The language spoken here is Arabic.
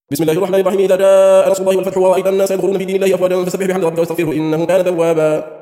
بسم الله الرحمن الرحيم. إذا جاء نصر الله والفتح ورأيت الناس يدخلون في دين الله أفواجا فسبح بحمد ربك واستغفره إنه كان توابا.